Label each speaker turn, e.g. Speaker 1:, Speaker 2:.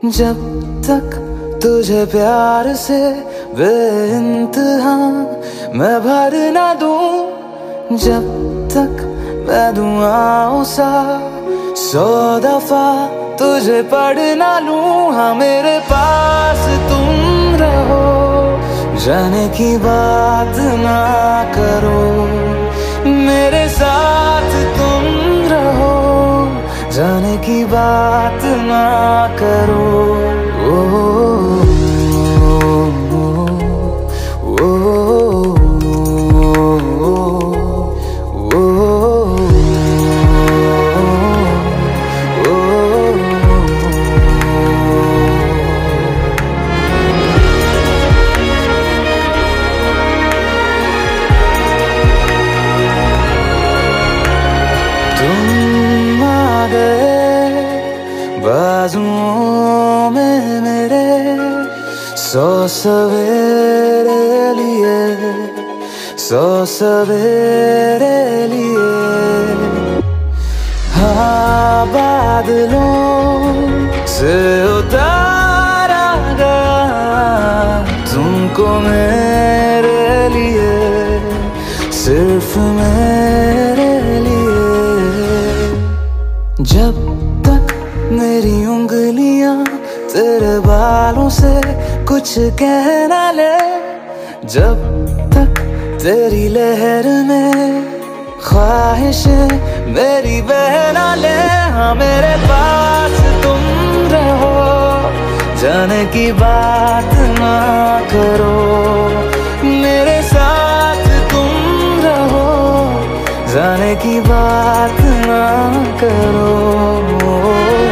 Speaker 1: जब तक तुझे प्यार से बेइंतहा मैं भर ना दूं, जब तक मैं दुआओं सा 100 दफा तुझे पढ़ ना लूं। हाँ मेरे पास तुम रहो, जाने की बात ना करो, मेरे साथ तुम रहो, जाने की बात ना करो। तुम आ गए बाजुओं में मेरे, 100 सवेरे लिए, 100 सवेरे लिए। हाँ बादलों से उतारा गया तुमको मेरे लिए, सिर्फ मेरे लिए। जब तक मेरी उंगलियां तेरे बालों से कुछ कह ना ले, जब तक तेरी लहर में ख्वाहिशें मेरी बह ना ले। हाँ मेरे पास तुम रहो, जाने की बात ना करो, मेरे साथ तुम रहो, जाने की बात ना करो।